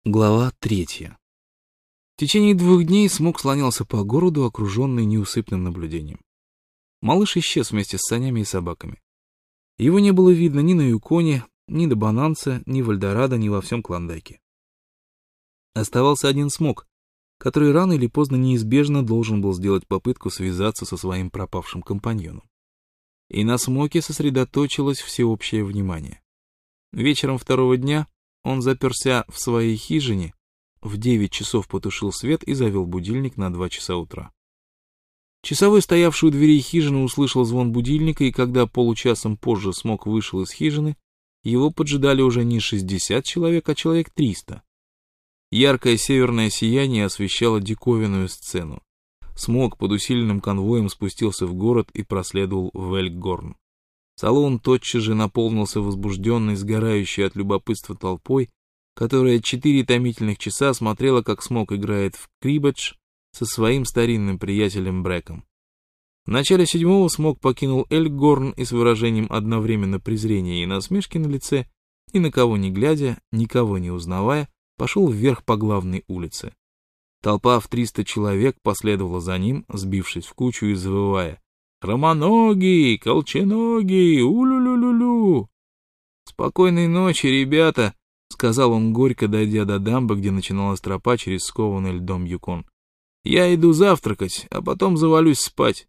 Глава 3. В течение 2 дней Смок слонялся по городу, окруженный неусыпным наблюдением. Малыш исчез вместе с санями и собаками. Его не было видно ни на Юконе, ни до Бананца, ни в Эльдорадо, ни во всем Клондайке. Оставался один Смок, который рано или поздно неизбежно должен был сделать попытку связаться со своим пропавшим компаньоном. И на Смоке сосредоточилось всеобщее внимание. Вечером 2-го дня он заперся в своей хижине, в 9 часов потушил свет и завел будильник на 2 часа утра. Часовой, стоявший у дверей хижины, услышал звон будильника, и когда получасом позже Смок вышел из хижины, его поджидали уже не 60 человек, а человек 300. Яркое северное сияние освещало диковинную сцену. Смок под усиленным конвоем спустился в город и проследовал в Эльгорн. Салон тотчас же наполнился возбужденной, сгорающей от любопытства толпой, которая 4 томительных часа смотрела, как Смок играет в крибедж со своим старинным приятелем Брэком. В начале 7-го Смок покинул Эльгорн и с выражением одновременно презрения и насмешки на лице, ни на кого не глядя, никого не узнавая, пошел вверх по главной улице. Толпа в 300 человек последовала за ним, сбившись в кучу и завывая: «Хромоногий! Колченогий! У-лю-лю-лю-лю!» «Спокойной ночи, ребята!» — сказал он горько, дойдя до дамбы, где начиналась тропа через скованный льдом Юкон. «Я иду завтракать, а потом завалюсь спать».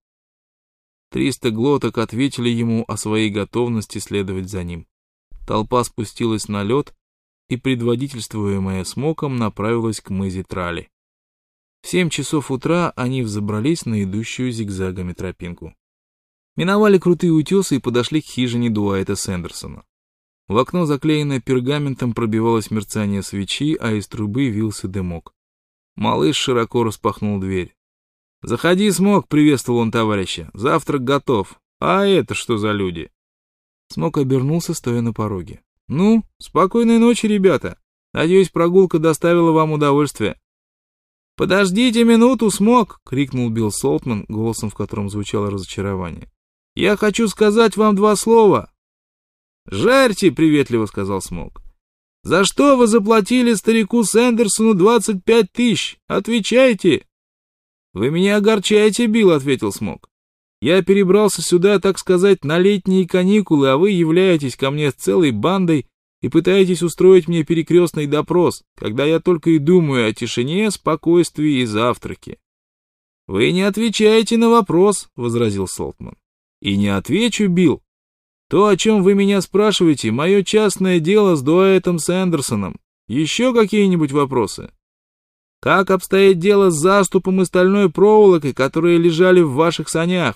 300 глоток ответили ему о своей готовности следовать за ним. Толпа спустилась на лед и, предводительствуемая Смоком, направилась к мызе Трали. В 7 часов утра они взобрались на идущую зигзагами тропинку. Миновали крутые утесы и подошли к хижине Дуайта Сэндерсона. В окно, заклеенное пергаментом, пробивалось мерцание свечи, а из трубы вился дымок. Малыш широко распахнул дверь. «Заходи, Смок!» — приветствовал он товарища. «Завтрак готов. А это что за люди?» Смок обернулся, стоя на пороге. «Ну, спокойной ночи, ребята. Надеюсь, прогулка доставила вам удовольствие». «Подождите минуту, Смок!» — крикнул Билл Солтман, голосом в котором звучало разочарование. «Я хочу сказать вам 2 слова». «Жарьте!» — приветливо сказал Смок. «За что вы заплатили старику Сэндерсону 25 тысяч? Отвечайте!» «Вы меня огорчаете, Билл», — ответил Смок. «Я перебрался сюда, так сказать, на летние каникулы, а вы являетесь ко мне с целой бандой и пытаетесь устроить мне перекрестный допрос, когда я только и думаю о тишине, спокойствии и завтраке». «Вы не отвечаете на вопрос», — возразил Солтман. «И не отвечу, Билл. То, о чем вы меня спрашиваете, мое частное дело с Дуайтом Сэндерсоном. Еще какие-нибудь вопросы? Как обстоит дело с заступом и стальной проволокой, которые лежали в ваших санях?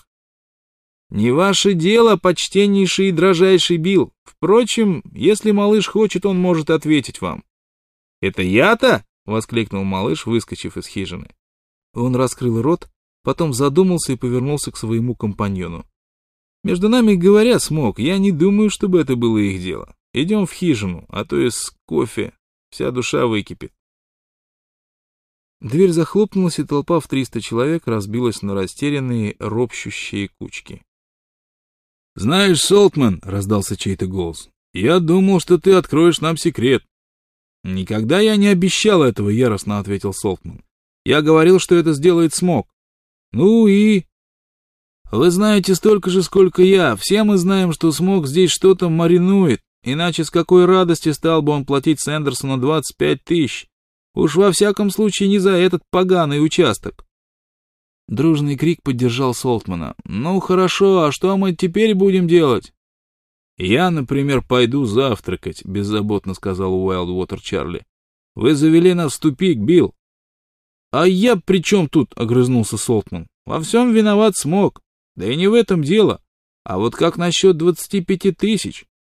Не ваше дело, почтеннейший и дрожайший Билл. Впрочем, если малыш хочет, он может ответить вам». «Это я-то?» — воскликнул малыш, выскочив из хижины. Он раскрыл рот, потом задумался и повернулся к своему компаньону. «Между нами говоря, Смок, я не думаю, чтобы это было их дело. Идем в хижину, а то из кофе вся душа выкипит». Дверь захлопнулась, и толпа в 300 человек разбилась на растерянные, ропщущие кучки. «Знаешь, Солтман», — раздался чей-то голос, — «я думал, что ты откроешь нам секрет». «Никогда я не обещал этого», — яростно ответил Солтман. «Я говорил, что это сделает Смок». «Ну и...» «Вы знаете столько же, сколько я. Все мы знаем, что Смок здесь что-то маринует, иначе с какой радости стал бы он платить Сэндерсону 25 тысяч? Уж во всяком случае не за этот поганый участок». Дружный крик поддержал Солтмана. «Ну хорошо, а что мы теперь будем делать?» «Я, например, пойду завтракать», — беззаботно сказал Уайлдвотер Чарли. «Вы завели нас в тупик, Билл». «А я при чем тут?» — огрызнулся Солтман. «Во всем виноват Смок. Да и не в этом дело. А вот как насчет 25 тысяч?